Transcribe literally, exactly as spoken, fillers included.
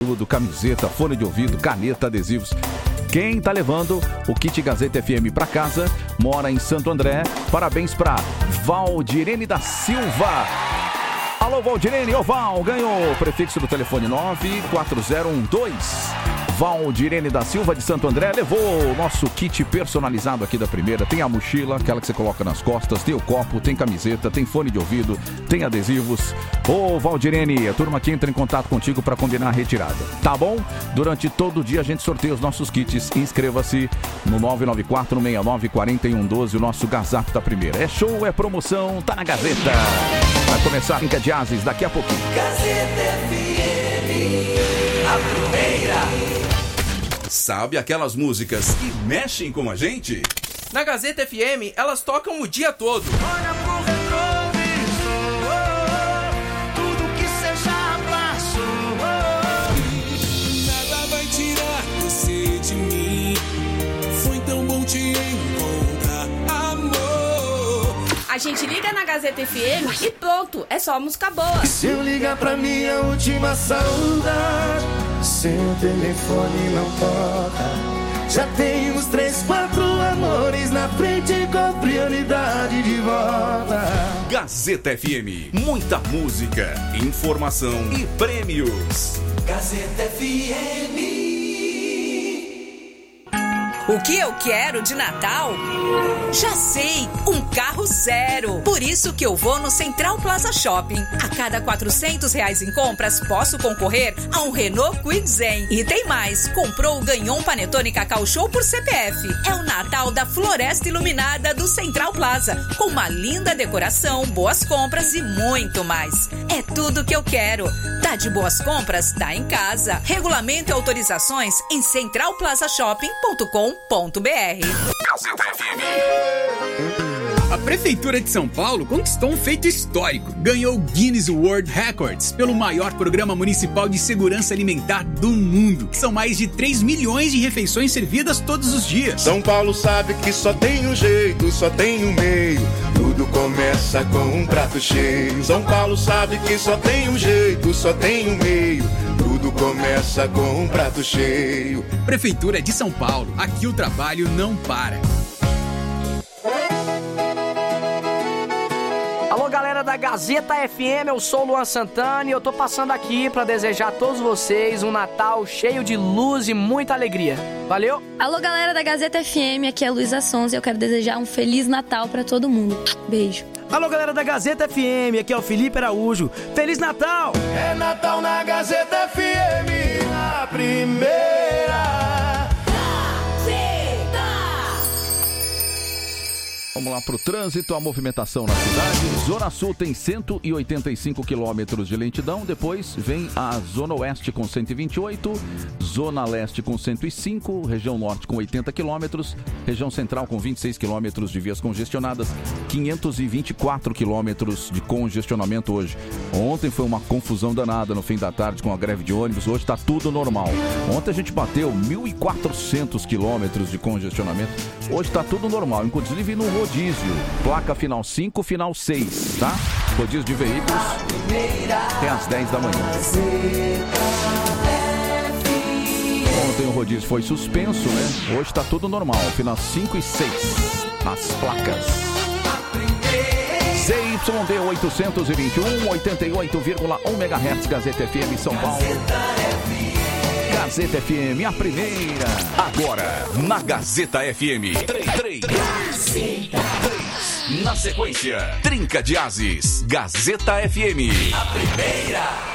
tudo, camiseta, fone de ouvido, caneta, adesivos. Quem tá levando o kit Gazeta F M pra casa mora em Santo André. Parabéns pra Valdirene da Silva. Alô, Valdirene, ô Val, ganhou. Prefixo do telefone nove quatro zero um dois. Valdirene da Silva de Santo André levou o nosso kit personalizado aqui da Primeira. Tem a mochila, aquela que você coloca nas costas, tem o copo, tem camiseta, tem fone de ouvido, tem adesivos. Ô Valdirene, a turma aqui entra em contato contigo para combinar a retirada, tá bom? Durante todo o dia a gente sorteia os nossos kits. Inscreva-se no nove nove quatro, seis nove quatro um um dois, o nosso Gazap da Primeira. É show, é promoção, tá na Gazeta. Vai começar a Trinca de Ases daqui a pouquinho. Gazeta F M, a primeira. Sabe aquelas músicas que mexem com a gente? Na Gazeta F M, elas tocam o dia todo. Olha pro retrovisor, tudo que cê já passou. Nada vai tirar você de mim. Foi tão bom te encontrar, amor. A gente liga na Gazeta F M e pronto, é só música boa. Se eu ligar pra minha última saudade, seu telefone não toca. Já tem uns três, quatro amores na frente com prioridade de volta. Gazeta F M, muita música, informação e prêmios. Gazeta F M. O que eu quero de Natal? Já sei, um carro zero. Por isso que eu vou no Central Plaza Shopping. A cada quatrocentos reais em compras, posso concorrer a um Renault Kwid Zen. E tem mais, comprou, ganhou um Panetone Cacau Show por C P F. É o Natal da Floresta Iluminada do Central Plaza, com uma linda decoração, boas compras e muito mais. É tudo que eu quero. Tá de boas compras? Tá em casa. Regulamento e autorizações em central plaza shopping ponto com ponto b r. Gazeta F M. A Prefeitura de São Paulo conquistou um feito histórico. Ganhou o Guinness World Records pelo maior programa municipal de segurança alimentar do mundo. São mais de três milhões de refeições servidas todos os dias. São Paulo sabe que só tem um jeito, só tem um meio. Tudo começa com um prato cheio. São Paulo sabe que só tem um jeito, só tem um meio. Tudo começa com um prato cheio. Prefeitura de São Paulo. Aqui o trabalho não para. Alô, galera da Gazeta F M, eu sou o Luan Santana e eu tô passando aqui pra desejar a todos vocês um Natal cheio de luz e muita alegria. Valeu? Alô, galera da Gazeta F M, aqui é a Luísa Sonza e eu quero desejar um Feliz Natal pra todo mundo. Beijo. Alô, galera da Gazeta F M, aqui é o Felipe Araújo. Feliz Natal! É Natal na Gazeta F M, a primeira. Vamos lá para o trânsito, a movimentação na cidade. Zona Sul tem cento e oitenta e cinco quilômetros de lentidão. Depois vem a Zona Oeste com cento e vinte e oito, Zona Leste com cento e cinco, Região Norte com oitenta quilômetros, Região Central com vinte e seis quilômetros de vias congestionadas, quinhentos e vinte e quatro quilômetros de congestionamento hoje. Ontem foi uma confusão danada no fim da tarde com a greve de ônibus, hoje está tudo normal. Ontem a gente bateu mil e quatrocentos quilômetros de congestionamento, hoje está tudo normal, inclusive no rodízio. Placa final cinco, final seis, tá? Rodízio de veículos até às dez da manhã. Ontem o rodízio foi suspenso, né? Hoje tá tudo normal, final cinco e seis nas placas. Z Y D oitocentos e vinte e um, oitenta e oito vírgula um megahertz, Gazeta F M São Paulo. Gazeta F M, a primeira. Agora, na Gazeta F M. três. Na sequência, Trinca de Ases. Gazeta F M. A primeira.